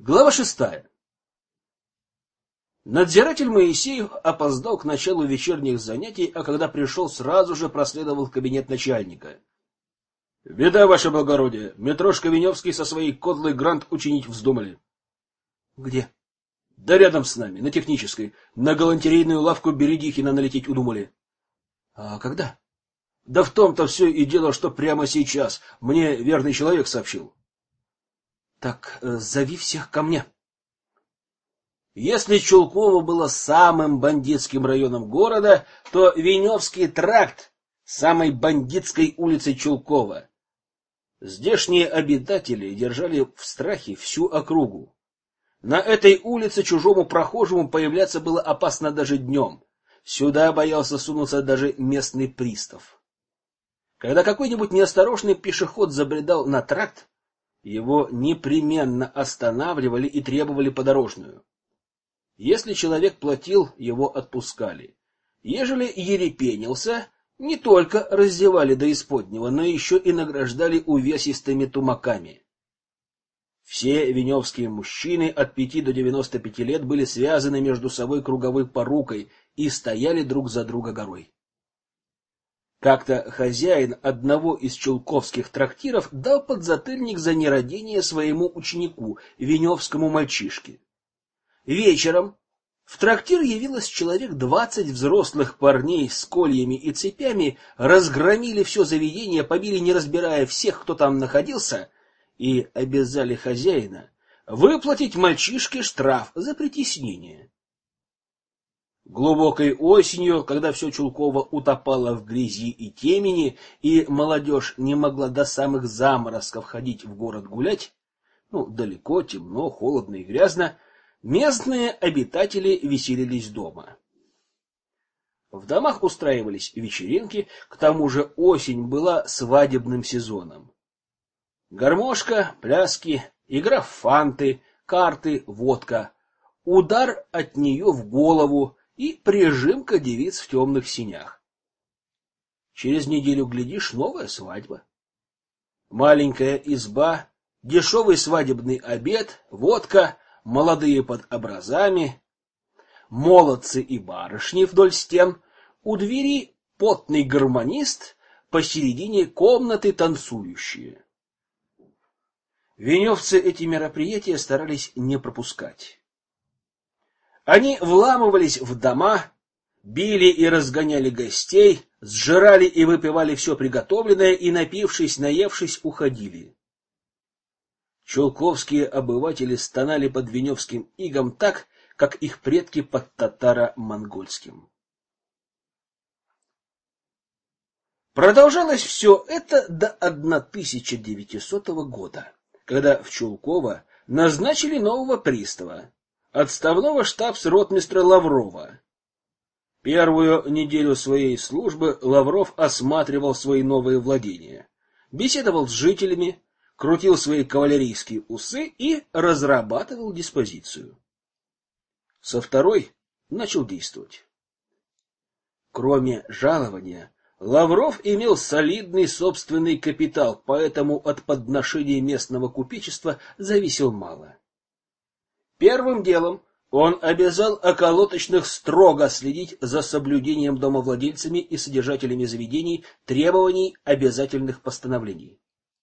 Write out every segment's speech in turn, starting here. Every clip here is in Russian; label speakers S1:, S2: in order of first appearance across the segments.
S1: Глава 6. Надзиратель Моисеев опоздал к началу вечерних занятий, а когда пришел, сразу же проследовал в кабинет начальника. — Беда, ваше благородие, Митрошка Веневский со своей кодлой грант учинить вздумали. — Где? — Да рядом с нами, на технической. На галантерейную лавку Бередихина налететь удумали. — А когда? — Да в том-то все и дело, что прямо сейчас. Мне верный человек сообщил. — Так зови всех ко мне. Если Чулково было самым бандитским районом города, то Веневский тракт самой бандитской улицей Чулкова. Здешние обитатели держали в страхе всю округу. На этой улице чужому прохожему появляться было опасно даже днем. Сюда боялся сунуться даже местный пристав. Когда какой-нибудь неосторожный пешеход забредал на тракт, его непременно останавливали и требовали подорожную. Если человек платил, его отпускали. Ежели ерепенился, не только раздевали до исподнего, но еще и награждали увесистыми тумаками. Все веневские мужчины от 5 до 95 лет были связаны между собой круговой порукой и стояли друг за друга горой. Как-то хозяин одного из чулковских трактиров дал подзатыльник за нерадение своему ученику, веневскому мальчишке. Вечером в трактир явилось человек 20 взрослых парней с кольями и цепями, разгромили все заведение, побили, не разбирая всех, кто там находился, и обязали хозяина выплатить мальчишке штраф за притеснение. Глубокой осенью, когда все Чулково утопало в грязи и темени, и молодежь не могла до самых заморозков ходить в город гулять, далеко, темно, холодно и грязно, местные обитатели веселились дома. В домах устраивались вечеринки, к тому же осень была свадебным сезоном. Гармошка, пляски, игра в фанты, карты, водка, удар от нее в голову и прижимка девиц в темных синях. Через неделю, глядишь, новая свадьба. Маленькая изба, дешевый свадебный обед, водка, молодые под образами, молодцы и барышни вдоль стен, у двери потный гармонист, посередине комнаты танцующие. Веневцы эти мероприятия старались не пропускать. Они вламывались в дома, били и разгоняли гостей, сжирали и выпивали все приготовленное и, напившись, наевшись, уходили. Чулковские обыватели стонали под веневским игом так, как их предки под татаро-монгольским. Продолжалось все это до 1900 года, когда в Чулково назначили нового пристава, отставного штабс-ротмистра Лаврова. Первую неделю своей службы Лавров осматривал свои новые владения, беседовал с жителями, крутил свои кавалерийские усы и разрабатывал диспозицию. Со второй начал действовать. Кроме жалования, Лавров имел солидный собственный капитал, поэтому от подношений местного купечества зависел мало. Первым делом он обязал околоточных строго следить за соблюдением домовладельцами и содержателями заведений требований обязательных постановлений.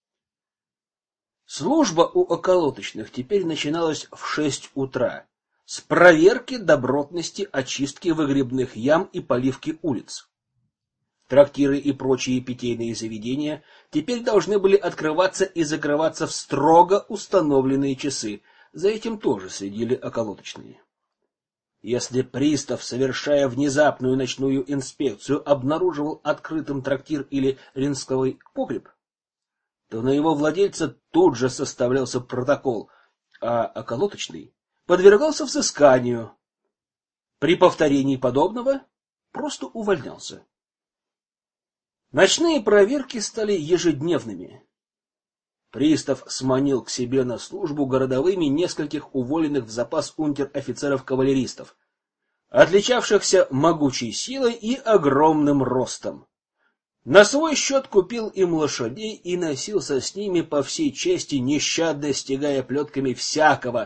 S1: Служба у околоточных теперь начиналась в 6 утра с проверки добротности очистки выгребных ям и поливки улиц. Трактиры и прочие питейные заведения теперь должны были открываться и закрываться в строго установленные часы. За этим тоже следили околоточные. Если пристав, совершая внезапную ночную инспекцию, обнаруживал открытым трактир или ринсковый погреб, то на его владельца тут же составлялся протокол, а околоточный подвергался взысканию. При повторении подобного просто увольнялся. Ночные проверки стали ежедневными. Пристав сманил к себе на службу городовыми нескольких уволенных в запас унтер-офицеров-кавалеристов, отличавшихся могучей силой и огромным ростом. На свой счет купил им лошадей и носился с ними по всей части, нещадно стягая плетками всякого,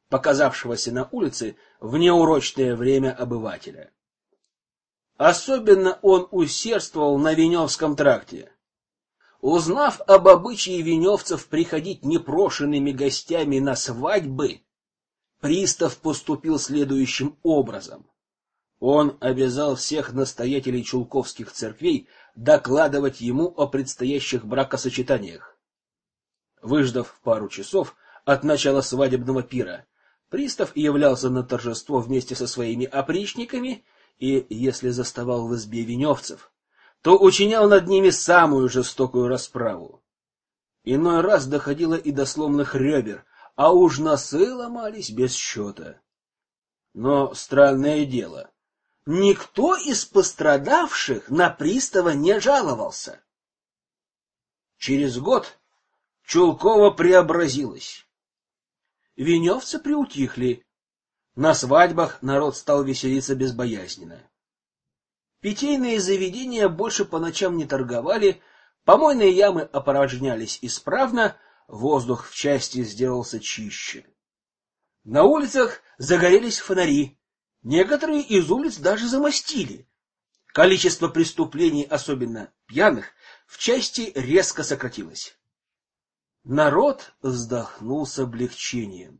S1: показавшегося на улице в неурочное время обывателя. Особенно он усердствовал на Веневском тракте. Узнав об обычае веневцев приходить непрошенными гостями на свадьбы, пристав поступил следующим образом. Он обязал всех настоятелей чулковских церквей докладывать ему о предстоящих бракосочетаниях. Выждав пару часов от начала свадебного пира, пристав являлся на торжество вместе со своими опричниками и, если заставал в избе веневцев, то учинял над ними самую жестокую расправу. Иной раз доходило и до сломанных ребер, а уж носы ломались без счета. Но странное дело, никто из пострадавших на пристава не жаловался. Через год Чулково преобразилась. Веневцы приутихли. На свадьбах народ стал веселиться безбоязненно. Питейные заведения больше по ночам не торговали, помойные ямы опорожнялись исправно, воздух в части сделался чище. На улицах загорелись фонари, некоторые из улиц даже замостили. Количество преступлений, особенно пьяных, в части резко сократилось. Народ вздохнул с облегчением.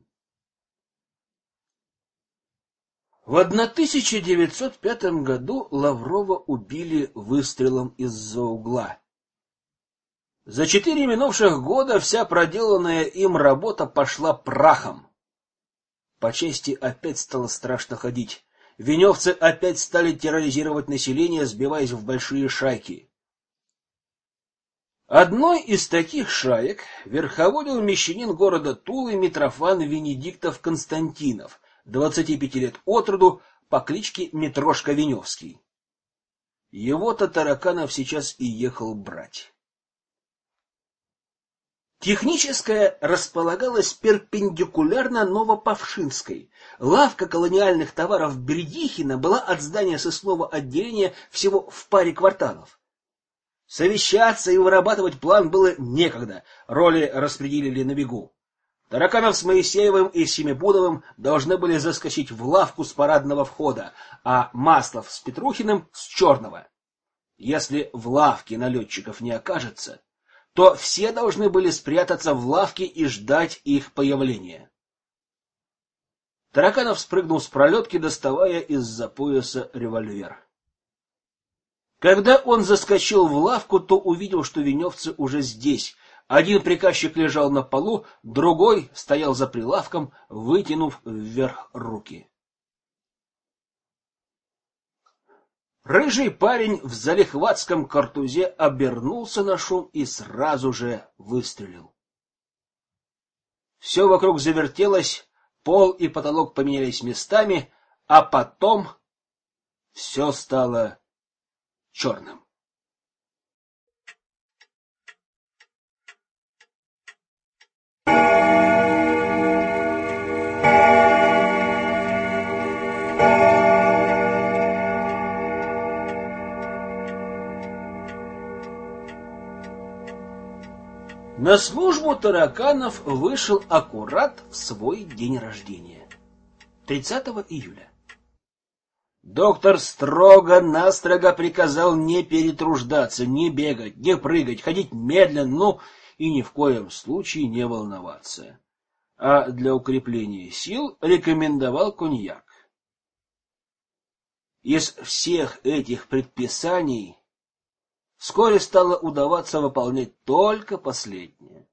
S1: В 1905 году Лаврова убили выстрелом из-за угла. За 4 минувших года вся проделанная им работа пошла прахом. По части опять стало страшно ходить. Веневцы опять стали терроризировать население, сбиваясь в большие шайки. Одной из таких шаек верховодил мещанин города Тулы Митрофан Венедиктов Константинов, 25 лет от роду, по кличке Митрошка Веневский. Его-то Тараканов сейчас и ехал брать. Техническая располагалась перпендикулярно Новопавшинской. Лавка колониальных товаров Бердихина была от здания сыскного отделения всего в паре кварталов. Совещаться и вырабатывать план было некогда, роли распределили на бегу. Тараканов с Моисеевым и Семипудовым должны были заскочить в лавку с парадного входа, а Маслов с Петрухиным с черного. Если в лавке налетчиков не окажется, то все должны были спрятаться в лавке и ждать их появления. Тараканов спрыгнул с пролетки, доставая из-за пояса револьвер. Когда он заскочил в лавку, то увидел, что веневцы уже здесь. Один приказчик лежал на полу, другой стоял за прилавком, вытянув вверх руки. Рыжий парень в залихватском картузе обернулся на шум и сразу же выстрелил. Все вокруг завертелось, пол и потолок поменялись местами, а потом все стало черным. На службу Тараканов вышел аккурат в свой день рождения, 30 июля. Доктор строго-настрого приказал не перетруждаться, не бегать, не прыгать, ходить медленно, и ни в коем случае не волноваться. А для укрепления сил рекомендовал коньяк. Из всех этих предписаний вскоре стало удаваться выполнять только последнее.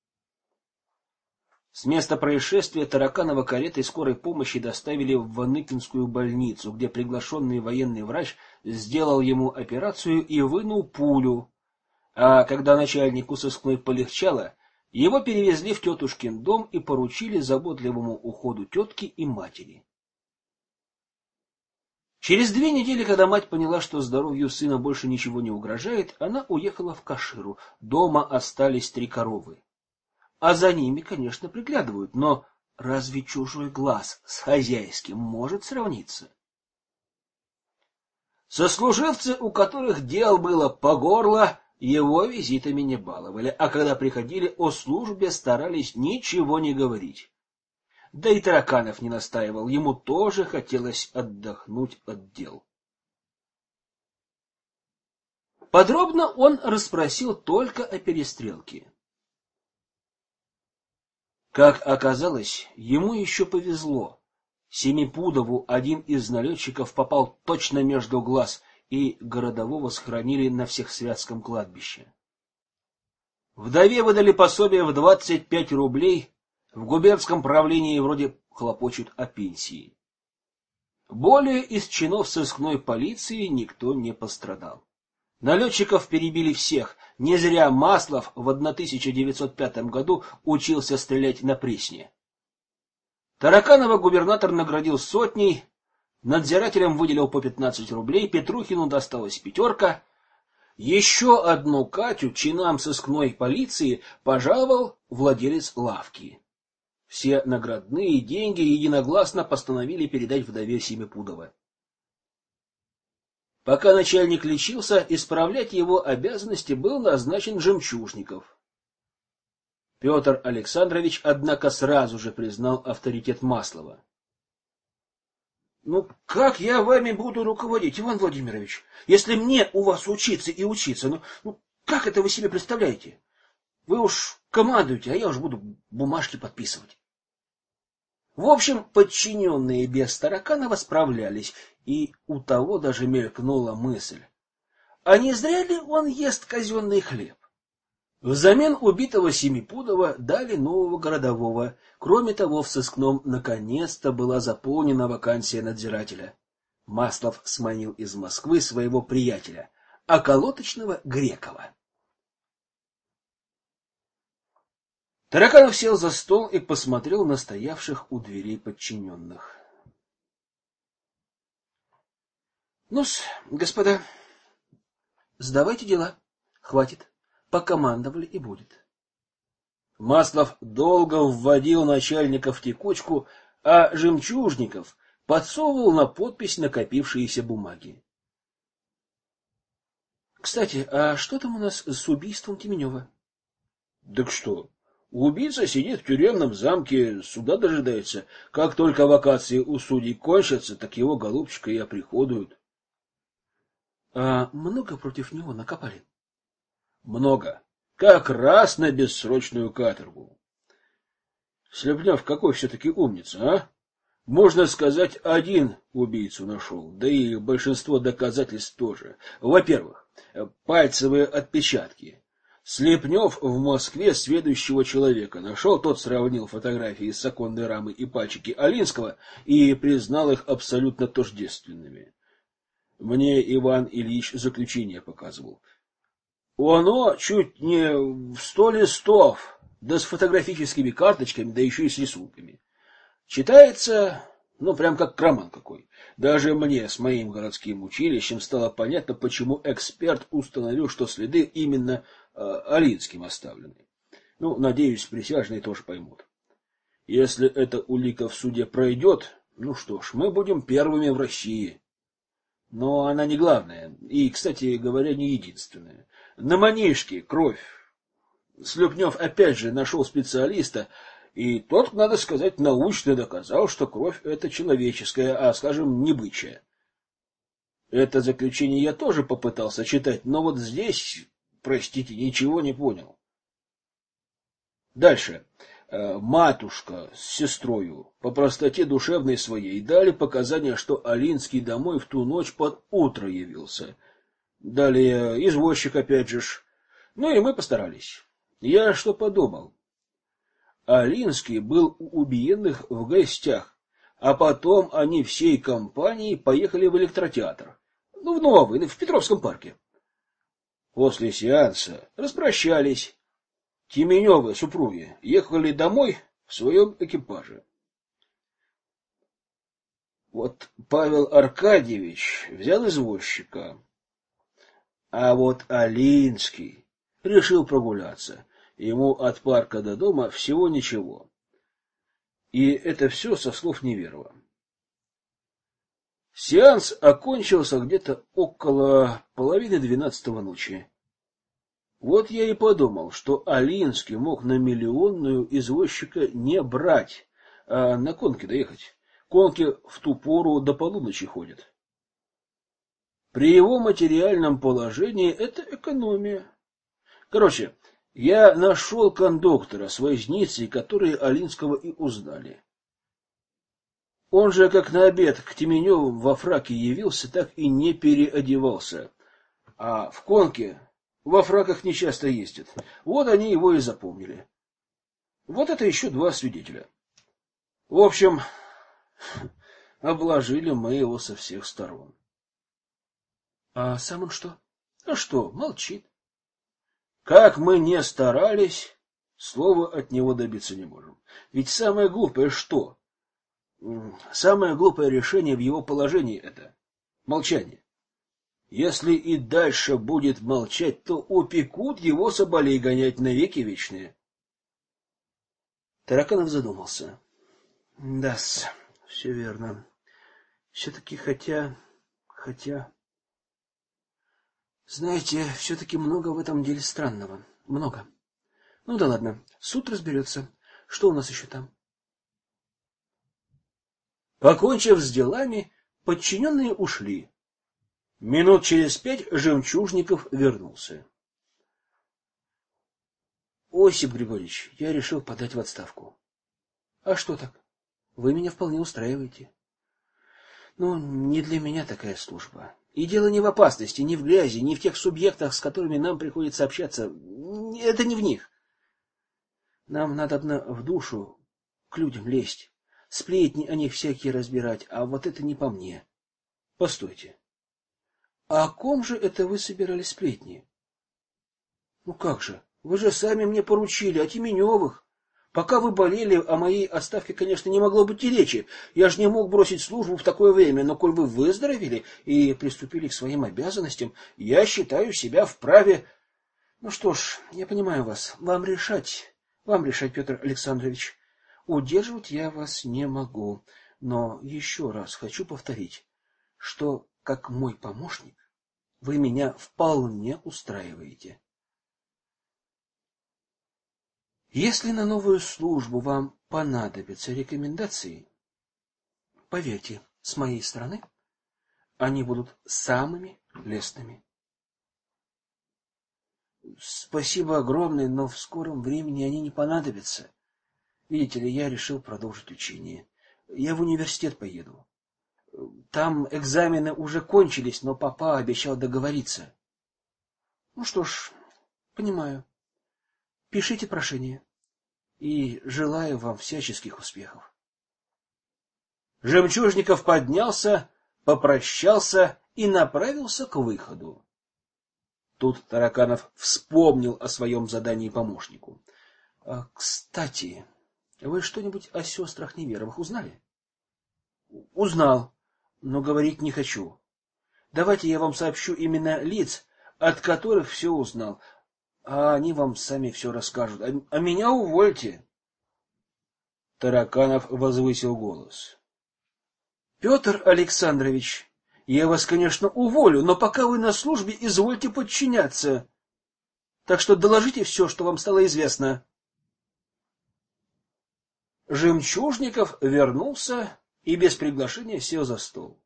S1: С места происшествия Тараканова каретой скорой помощи доставили в Ваныкинскую больницу, где приглашенный военный врач сделал ему операцию и вынул пулю. А когда начальнику сыскной полегчало, его перевезли в тетушкин дом и поручили заботливому уходу тетки и матери. Через 2 недели, когда мать поняла, что здоровью сына больше ничего не угрожает, она уехала в Каширу. Дома остались 3 коровы. А за ними, конечно, приглядывают, но разве чужой глаз с хозяйским может сравниться? Сослуживцы, у которых дел было по горло, его визитами не баловали, а когда приходили, о службе старались ничего не говорить. Да и Тараканов не настаивал, ему тоже хотелось отдохнуть от дел. Подробно он расспросил только о перестрелке. Как оказалось, ему еще повезло. Семипудову один из налетчиков попал точно между глаз, и городового схоронили на Всехсвятском кладбище. Вдове выдали пособие в 25 рублей, в губернском правлении вроде хлопочут о пенсии. Более из чинов сыскной полиции никто не пострадал. Налетчиков перебили всех. Не зря Маслов в 1905 году учился стрелять на Пресне. Тараканова губернатор наградил сотней, надзирателям выделил по 15 рублей, Петрухину досталась 5. Еще одну Катю чинам сыскной полиции пожаловал владелец лавки. Все наградные деньги единогласно постановили передать вдове Семипудова. Пока начальник лечился, исправлять его обязанности был назначен Жемчужников. Петр Александрович, однако, сразу же признал авторитет Маслова. Ну, как я вами буду руководить, Иван Владимирович, если мне у вас учиться и учиться? Ну, как это вы себе представляете? Вы уж командуете, а я уж буду бумажки подписывать. В общем, подчиненные без Тараканова справлялись, и у того даже мелькнула мысль: а не зря ли он ест казенный хлеб? Взамен убитого Семипудова дали нового городового. Кроме того, в сыскном наконец-то была заполнена вакансия надзирателя. Маслов сманил из Москвы своего приятеля, околоточного Грекова. Тараканов сел за стол и посмотрел на стоявших у дверей подчиненных. Ну-с, господа, сдавайте дела. Хватит. Покомандовали и будет. Маслов долго вводил начальника в текучку, а Жемчужников подсовывал на подпись накопившиеся бумаги. Кстати, а что там у нас с убийством Теменева? Так что, убийца сидит в тюремном замке, суда дожидается. Как только вакации у судей кончатся, так его голубчика и оприходуют. А много против него накопали? Много. Как раз на бессрочную каторгу. Слепнев какой все-таки умница, а? Можно сказать, один убийцу нашел, да и большинство доказательств тоже. Во-первых, пальцевые отпечатки. Слепнев в Москве сведущего человека нашел, тот сравнил фотографии с оконной рамы и пальчики Алинского и признал их абсолютно тождественными. Мне Иван Ильич заключение показывал. Оно чуть не в 100 листов, да с фотографическими карточками, да еще и с рисунками. Читается, ну, прям как роман какой. Даже мне с моим городским училищем стало понятно, почему эксперт установил, что следы именно Алинским оставлены. Ну, надеюсь, присяжные тоже поймут. Если эта улика в суде пройдет, ну что ж, мы будем первыми в России. Но она не главная, и, кстати говоря, не единственная. На манишке кровь. Слепнев опять же нашел специалиста, и тот, надо сказать, научно доказал, что кровь это человеческая, а, скажем, не бычья. Это заключение я тоже попытался читать, но вот здесь, простите, ничего не понял. Дальше. Матушка с сестрою по простоте душевной своей дали показания, что Алинский домой в ту ночь под утро явился. Далее извозчик опять же. Ну и мы постарались. Я что подумал? Алинский был у убиенных в гостях, а потом они всей компанией поехали в электротеатр. Ну, в Новый, в Петровском парке. После сеанса распрощались. Теменевы, супруги, ехали домой в своем экипаже. Вот Павел Аркадьевич взял извозчика, а вот Алинский решил прогуляться. Ему от парка до дома всего ничего. И это все со слов Неверова. Сеанс окончился где-то около 11:30 ночи. Вот я и подумал, что Алинский мог на миллионную извозчика не брать, а на конке доехать. Конки в ту пору до полуночи ходят. При его материальном положении это экономия. Короче, я нашел кондуктора с возницей, которые Алинского и узнали. Он же, как на обед к Теменевым во фраке явился, так и не переодевался. А в конке во фраках нечасто ездят. Вот они его и запомнили. Вот это еще два свидетеля. В общем, обложили мы его со всех сторон. А сам он что? А что, молчит. Как мы не старались, слова от него добиться не можем. Ведь самое глупое что? Самое глупое решение в его положении это молчание. Если и дальше будет молчать, то упекут его соболей гонять навеки вечные. Тараканов задумался. Да-с, все верно. Все-таки хотя... Знаете, все-таки много в этом деле странного. Много. Ну да ладно, суд разберется. Что у нас еще там? Покончив с делами, подчиненные ушли. Минут через 5 Жемчужников вернулся. Осип Григорьевич, я решил подать в отставку. А что так? Вы меня вполне устраиваете. Ну, не для меня такая служба. И дело не в опасности, не в грязи, не в тех субъектах, с которыми нам приходится общаться. Это не в них. Нам надо в душу к людям лезть. Сплетни о них всякие разбирать, а вот это не по мне. Постойте. А о ком же это вы собирали сплетни? Ну как же? Вы же сами мне поручили о Теменевых. Пока вы болели, о моей отставке, конечно, не могло быть и речи. Я же не мог бросить службу в такое время, но коль вы выздоровели и приступили к своим обязанностям, я считаю себя вправе... Ну что ж, я понимаю вас. Вам решать, Петр Александрович. Удерживать я вас не могу. Но еще раз хочу повторить, что, как мой помощник, вы меня вполне устраиваете. Если на новую службу вам понадобятся рекомендации, поверьте, с моей стороны, они будут самыми лестными. Спасибо огромное, но в скором времени они не понадобятся. Видите ли, я решил продолжить учение. Я в университет поеду. Там экзамены уже кончились, но папа обещал договориться. Ну что ж, понимаю. Пишите прошение. И желаю вам всяческих успехов. Жемчужников поднялся, попрощался и направился к выходу. Тут Тараканов вспомнил о своем задании помощнику. Кстати, вы что-нибудь о сестрах Неверовых узнали? Узнал, но говорить не хочу. Давайте я вам сообщу имена лиц, от которых все узнал. А они вам сами все расскажут. А меня увольте. Тараканов возвысил голос. Петр Александрович, я вас, конечно, уволю, но пока вы на службе, извольте подчиняться. Так что доложите все, что вам стало известно. Жемчужников вернулся и без приглашения сел за стол.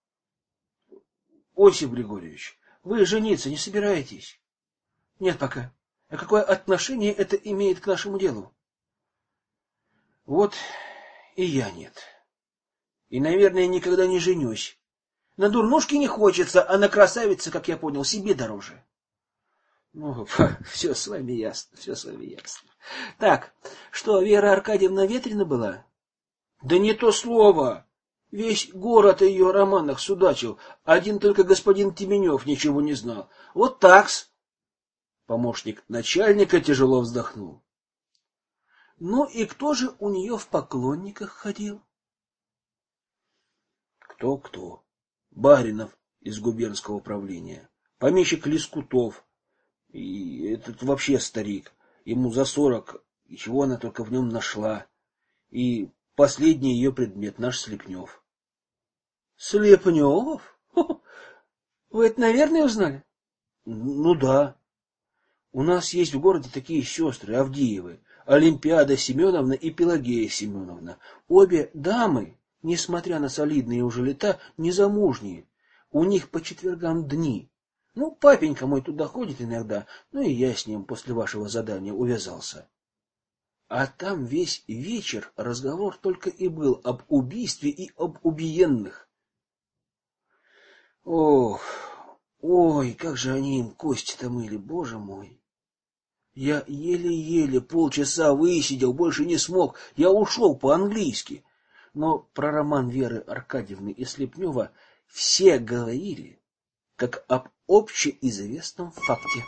S1: Осип Григорьевич, вы жениться не собираетесь? Нет пока. А какое отношение это имеет к нашему делу? Вот и я нет. И, наверное, никогда не женюсь. На дурнушке не хочется, а на красавице, как я понял, себе дороже. Ну, все с вами ясно, все с вами ясно. Так, что, Вера Аркадьевна ветрена была? Да не то слово. Весь город о ее романах судачил. Один только господин Теменев ничего не знал. Вот так-с. Помощник начальника тяжело вздохнул. Ну и кто же у нее в поклонниках ходил? Кто? Баринов из губернского управления, помещик Лискутов, и этот вообще старик, ему за 40, и чего она только в нем нашла, и последний ее предмет наш Слепнев. Слепнев? Вы это, наверное, узнали? Ну да. У нас есть в городе такие сестры Авдеевы. Олимпиада Семеновна и Пелагея Семеновна. Обе дамы, несмотря на солидные уже лета, незамужние. У них по четвергам дни. Ну, папенька мой туда ходит иногда, ну и я с ним после вашего задания увязался. А там весь вечер разговор только и был об убийстве и об убиенных. Ох, ой, как же они им кости-то мыли, боже мой. Я еле-еле полчаса высидел, больше не смог. Я ушел по-английски. Но про роман Веры Аркадьевны и Слепнева все говорили, как об общеизвестном факте.